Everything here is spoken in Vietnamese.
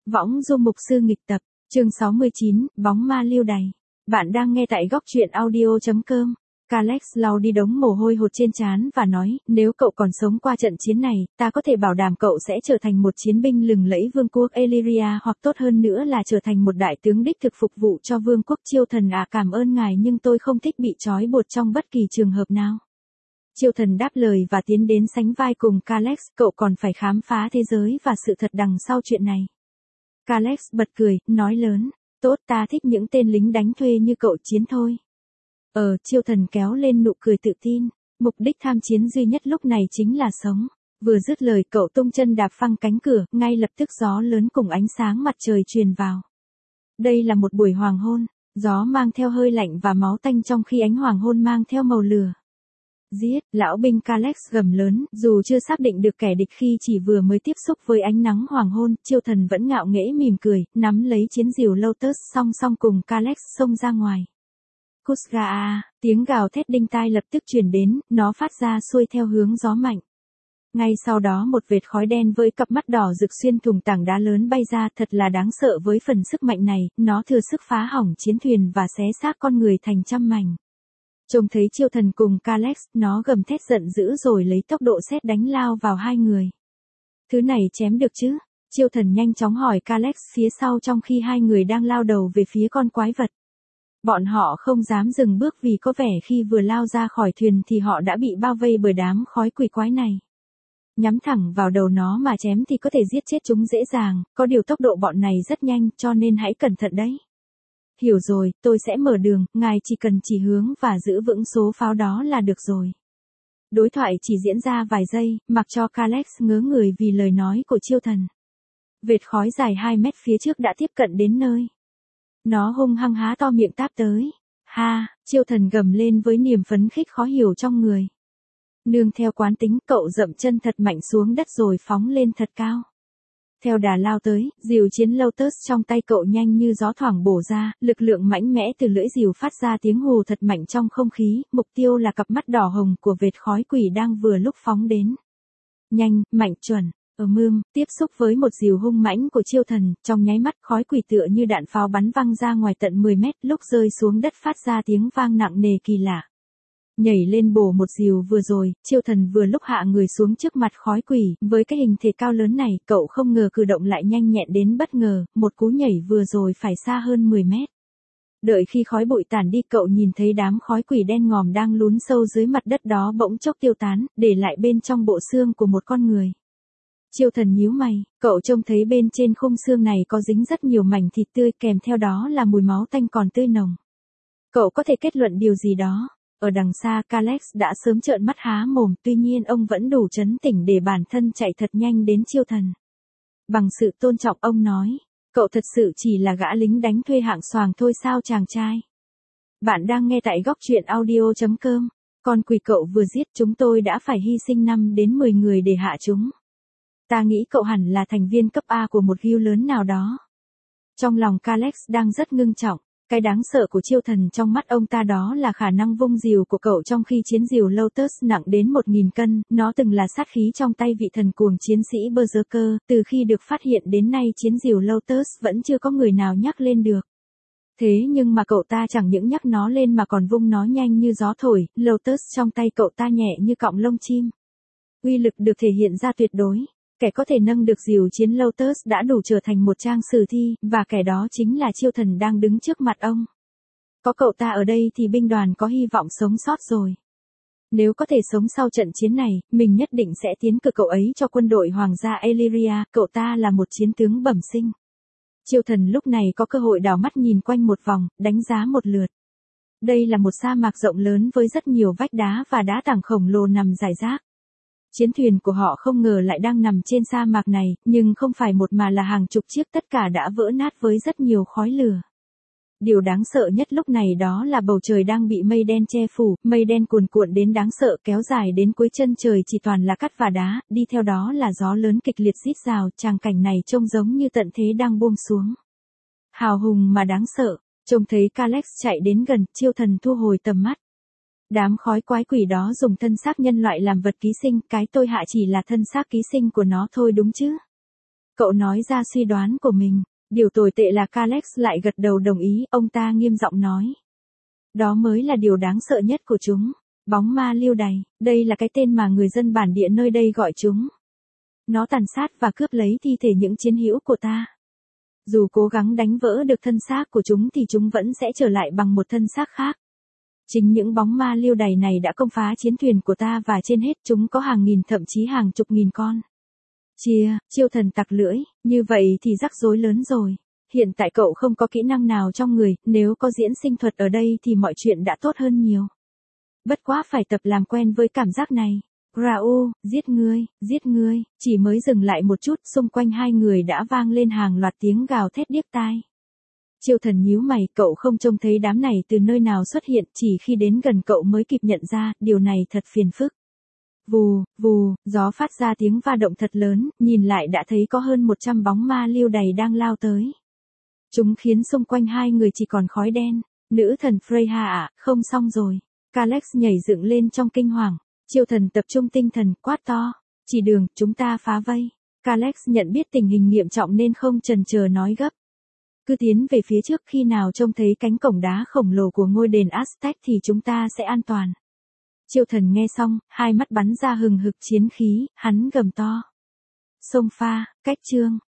Võng Du mục sư nghịch tập, chương 69, bóng ma lưu đày. Bạn đang nghe tại góc truyện audio.com. Calex lau đi đống mồ hôi hột trên trán và nói, nếu cậu còn sống qua trận chiến này, ta có thể bảo đảm cậu sẽ trở thành một chiến binh lừng lẫy vương quốc Illyria, hoặc tốt hơn nữa là trở thành một đại tướng đích thực phục vụ cho vương quốc Chiêu Thần à. Cảm ơn ngài, nhưng tôi không thích bị trói buộc trong bất kỳ trường hợp nào. Chiêu Thần đáp lời và tiến đến sánh vai cùng Calex. Cậu còn phải khám phá thế giới và sự thật đằng sau chuyện này. Calex bật cười, nói lớn, tốt, ta thích những tên lính đánh thuê như cậu, chiến thôi. Chiêu Thần kéo lên nụ cười tự tin, mục đích tham chiến duy nhất lúc này chính là sống. Vừa dứt lời, cậu tung chân đạp phăng cánh cửa, ngay lập tức gió lớn cùng ánh sáng mặt trời truyền vào. Đây là một buổi hoàng hôn, gió mang theo hơi lạnh và máu tanh trong khi ánh hoàng hôn mang theo màu lửa. Giết, lão binh Calex gầm lớn, dù chưa xác định được kẻ địch khi chỉ vừa mới tiếp xúc với ánh nắng hoàng hôn, Chiêu Thần vẫn ngạo nghễ mỉm cười, nắm lấy chiến diều Lotus song song cùng Calex xông ra ngoài. Kusgaa, tiếng gào thét đinh tai lập tức truyền đến, nó phát ra xuôi theo hướng gió mạnh. Ngay sau đó một vệt khói đen với cặp mắt đỏ rực xuyên thủng tảng đá lớn bay ra, thật là đáng sợ với phần sức mạnh này, nó thừa sức phá hỏng chiến thuyền và xé xác con người thành trăm mảnh. Trông thấy Chiêu Thần cùng Calex, nó gầm thét giận dữ rồi lấy tốc độ sét đánh lao vào hai người. Thứ này chém được chứ? Chiêu Thần nhanh chóng hỏi Calex phía sau trong khi hai người đang lao đầu về phía con quái vật. Bọn họ không dám dừng bước vì có vẻ khi vừa lao ra khỏi thuyền thì họ đã bị bao vây bởi đám khói quỷ quái này. Nhắm thẳng vào đầu nó mà chém thì có thể giết chết chúng dễ dàng, có điều tốc độ bọn này rất nhanh, cho nên hãy cẩn thận đấy. Hiểu rồi, tôi sẽ mở đường, ngài chỉ cần chỉ hướng và giữ vững số pháo đó là được rồi. Đối thoại chỉ diễn ra vài giây, mặc cho Calex ngớ người vì lời nói của Chiêu Thần. Vệt khói dài 2 mét phía trước đã tiếp cận đến nơi. Nó hung hăng há to miệng táp tới. Ha, Chiêu Thần gầm lên với niềm phấn khích khó hiểu trong người. Nương theo quán tính, cậu dậm chân thật mạnh xuống đất rồi phóng lên thật cao. Theo đà lao tới, diều chiến Lotus trong tay cậu nhanh như gió thoảng bổ ra, lực lượng mạnh mẽ từ lưỡi diều phát ra tiếng hù thật mạnh trong không khí, mục tiêu là cặp mắt đỏ hồng của vệt khói quỷ đang vừa lúc phóng đến. Nhanh, mạnh, chuẩn. Tiếp xúc với một diều hung mãnh của Chiêu Thần, trong nháy mắt khói quỷ tựa như đạn pháo bắn văng ra ngoài tận 10 mét, lúc rơi xuống đất phát ra tiếng vang nặng nề kỳ lạ. Nhảy lên bổ một diều vừa rồi, Chiêu Thần vừa lúc hạ người xuống trước mặt khói quỷ, với cái hình thể cao lớn này, cậu không ngờ cử động lại nhanh nhẹn đến bất ngờ, một cú nhảy vừa rồi phải xa hơn 10 mét. Đợi khi khói bụi tản đi, cậu nhìn thấy đám khói quỷ đen ngòm đang lún sâu dưới mặt đất đó bỗng chốc tiêu tán, để lại bên trong bộ xương của một con người. Chiêu Thần nhíu mày, cậu trông thấy bên trên khung xương này có dính rất nhiều mảnh thịt tươi, kèm theo đó là mùi máu tanh còn tươi nồng. Cậu có thể kết luận điều gì đó. Ở đằng xa, Calex đã sớm trợn mắt há mồm, tuy nhiên ông vẫn đủ trấn tĩnh để bản thân chạy thật nhanh đến Chiêu Thần. Bằng sự tôn trọng ông nói, cậu thật sự chỉ là gã lính đánh thuê hạng xoàng thôi sao chàng trai. Bạn đang nghe tại góc truyện audio.com. Con quỷ cậu vừa giết, chúng tôi đã phải hy sinh 5 đến 10 người để hạ chúng. Ta nghĩ cậu hẳn là thành viên cấp A của một guild lớn nào đó. Trong lòng Calex đang rất ngưng trọng. Cái đáng sợ của Chiêu Thần trong mắt ông ta đó là khả năng vung diều của cậu trong khi chiến diều Lotus nặng đến 1000 cân, nó từng là sát khí trong tay vị thần cuồng chiến sĩ Berserker, từ khi được phát hiện đến nay chiến diều Lotus vẫn chưa có người nào nhắc lên được. Thế nhưng mà cậu ta chẳng những nhắc nó lên mà còn vung nó nhanh như gió thổi, Lotus trong tay cậu ta nhẹ như cọng lông chim. Uy lực được thể hiện ra tuyệt đối. Kẻ có thể nâng được diều chiến Lotus đã đủ trở thành một trang sử thi, và kẻ đó chính là Chiêu Thần đang đứng trước mặt ông. Có cậu ta ở đây thì binh đoàn có hy vọng sống sót rồi. Nếu có thể sống sau trận chiến này, mình nhất định sẽ tiến cử cậu ấy cho quân đội Hoàng gia Illyria, cậu ta là một chiến tướng bẩm sinh. Chiêu Thần lúc này có cơ hội đảo mắt nhìn quanh một vòng, đánh giá một lượt. Đây là một sa mạc rộng lớn với rất nhiều vách đá và đá tảng khổng lồ nằm rải rác. Chiến thuyền của họ không ngờ lại đang nằm trên sa mạc này, nhưng không phải một mà là hàng chục chiếc, tất cả đã vỡ nát với rất nhiều khói lửa. Điều đáng sợ nhất lúc này đó là bầu trời đang bị mây đen che phủ, mây đen cuồn cuộn đến đáng sợ kéo dài đến cuối chân trời chỉ toàn là cát và đá, đi theo đó là gió lớn kịch liệt rít rào, tràng cảnh này trông giống như tận thế đang buông xuống. Hào hùng mà đáng sợ, trông thấy Calex chạy đến gần, Chiêu Thần thu hồi tầm mắt. Đám khói quái quỷ đó dùng thân xác nhân loại làm vật ký sinh, cái tôi hạ chỉ là thân xác ký sinh của nó thôi đúng chứ? Cậu nói ra suy đoán của mình. Điều tồi tệ là Kalex lại gật đầu đồng ý, ông ta nghiêm giọng nói. Đó mới là điều đáng sợ nhất của chúng. Bóng ma lưu đày, đây là cái tên mà người dân bản địa nơi đây gọi chúng. Nó tàn sát và cướp lấy thi thể những chiến hữu của ta. Dù cố gắng đánh vỡ được thân xác của chúng thì chúng vẫn sẽ trở lại bằng một thân xác khác. Chính những bóng ma lưu đày này đã công phá chiến thuyền của ta và trên hết chúng có hàng nghìn thậm chí hàng chục nghìn con. Chiêu thần tặc lưỡi, như vậy thì rắc rối lớn rồi. Hiện tại cậu không có kỹ năng nào trong người, nếu có diễn sinh thuật ở đây thì mọi chuyện đã tốt hơn nhiều. Bất quá phải tập làm quen với cảm giác này. Raoul, giết ngươi, chỉ mới dừng lại một chút, xung quanh hai người đã vang lên hàng loạt tiếng gào thét điếc tai. Chiêu thần nhíu mày, cậu không trông thấy đám này từ nơi nào xuất hiện, chỉ khi đến gần cậu mới kịp nhận ra, điều này thật phiền phức. Vù, vù, gió phát ra tiếng va động thật lớn, nhìn lại đã thấy có hơn 100 bóng ma lưu đày đang lao tới. Chúng khiến xung quanh hai người chỉ còn khói đen. Nữ thần Freya ạ, không xong rồi. Kalex nhảy dựng lên trong kinh hoàng. Chiêu thần tập trung tinh thần, quát to. Chỉ đường, chúng ta phá vây. Kalex nhận biết tình hình nghiêm trọng nên không chần chờ nói gấp. Cứ tiến về phía trước, khi nào trông thấy cánh cổng đá khổng lồ của ngôi đền Aztec thì chúng ta sẽ an toàn. Chiêu thần nghe xong, hai mắt bắn ra hừng hực chiến khí, hắn gầm to. Xông pha, cách chương.